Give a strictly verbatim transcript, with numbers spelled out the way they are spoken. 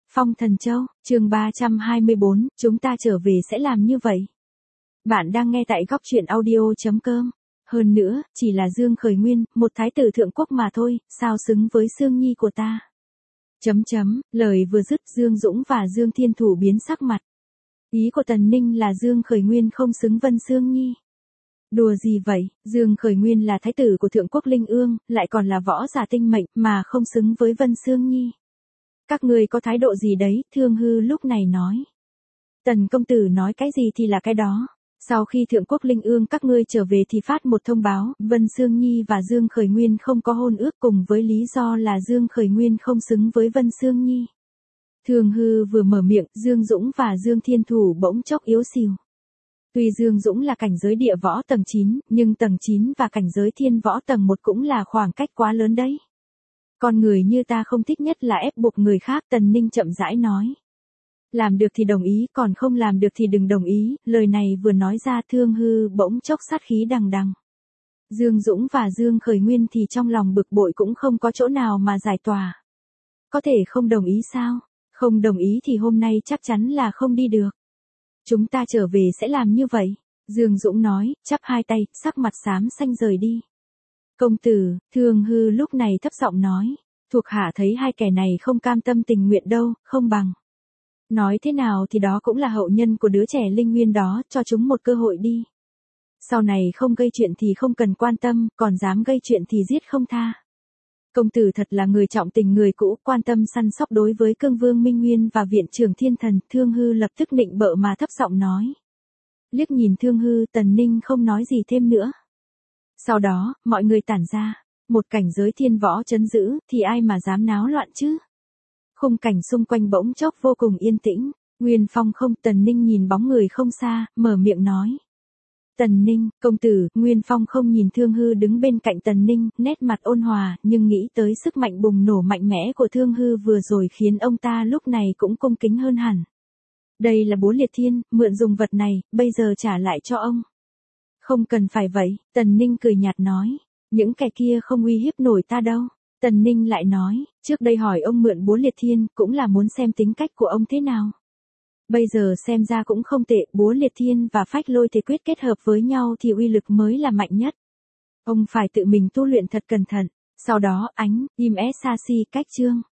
Phong Thần Châu, chương ba trăm hai mươi bốn, chúng ta trở về sẽ làm như vậy. Bạn đang nghe tại góc truyện audio.com. Hơn nữa, chỉ là Dương Khởi Nguyên, một thái tử thượng quốc mà thôi, sao xứng với Sương Nhi của ta. Chấm chấm, lời vừa dứt Dương Dũng và Dương Thiên Thủ biến sắc mặt. Ý của Tần Ninh là Dương Khởi Nguyên không xứng Vân Sương Nhi. Đùa gì vậy, Dương Khởi Nguyên là thái tử của thượng quốc Linh Ương, lại còn là võ giả tinh mệnh mà không xứng với Vân Sương Nhi. Các ngươi có thái độ gì đấy, Thương Hư lúc này nói. Tần công tử nói cái gì thì là cái đó. Sau khi thượng quốc Linh Ương các ngươi trở về thì phát một thông báo, Vân Sương Nhi và Dương Khởi Nguyên không có hôn ước cùng với lý do là Dương Khởi Nguyên không xứng với Vân Sương Nhi. Thương Hư vừa mở miệng, Dương Dũng và Dương Thiên Thủ bỗng chốc yếu xìu. Tuy Dương Dũng là cảnh giới địa võ tầng chín, nhưng tầng chín và cảnh giới thiên võ tầng một cũng là khoảng cách quá lớn đấy. Con người như ta không thích nhất là ép buộc người khác, Tần Ninh chậm rãi nói. Làm được thì đồng ý, còn không làm được thì đừng đồng ý, lời này vừa nói ra Thương Hư bỗng chốc sát khí đằng đằng. Dương Dũng và Dương Khởi Nguyên thì trong lòng bực bội cũng không có chỗ nào mà giải tỏa. Có thể không đồng ý sao? Không đồng ý thì hôm nay chắc chắn là không đi được. Chúng ta trở về sẽ làm như vậy, Dương Dũng nói, chắp hai tay, sắc mặt xám xanh rời đi. Công tử, Thương Hư lúc này thấp giọng nói, thuộc hạ thấy hai kẻ này không cam tâm tình nguyện đâu, không bằng. Nói thế nào thì đó cũng là hậu nhân của đứa trẻ Linh Nguyên đó, cho chúng một cơ hội đi. Sau này không gây chuyện thì không cần quan tâm, còn dám gây chuyện thì giết không tha. Công tử thật là người trọng tình người cũ, quan tâm săn sóc đối với Cương Vương Minh Nguyên và Viện trưởng Thiên Thần, Thương Hư lập tức nịnh bợ mà thấp giọng nói. Liếc nhìn Thương Hư, Tần Ninh không nói gì thêm nữa. Sau đó, mọi người tản ra, một cảnh giới thiên võ trấn giữ, thì ai mà dám náo loạn chứ? Khung cảnh xung quanh bỗng chốc vô cùng yên tĩnh, Nguyên Phong không, Tần Ninh nhìn bóng người không xa, mở miệng nói. Tần Ninh, công tử, Nguyên Phong không nhìn Thương Hư đứng bên cạnh Tần Ninh, nét mặt ôn hòa, nhưng nghĩ tới sức mạnh bùng nổ mạnh mẽ của Thương Hư vừa rồi khiến ông ta lúc này cũng cung kính hơn hẳn. Đây là Búa Liệt Thiên, mượn dùng vật này, bây giờ trả lại cho ông. Không cần phải vậy, Tần Ninh cười nhạt nói, những kẻ kia không uy hiếp nổi ta đâu. Tần Ninh lại nói, trước đây hỏi ông mượn Búa Liệt Thiên cũng là muốn xem tính cách của ông thế nào. Bây giờ xem ra cũng không tệ, Búa Liệt Thiên và Phách Lôi Thể Quyết kết hợp với nhau thì uy lực mới là mạnh nhất. Ông phải tự mình tu luyện thật cẩn thận, sau đó ánh, im ét sa si cách chương.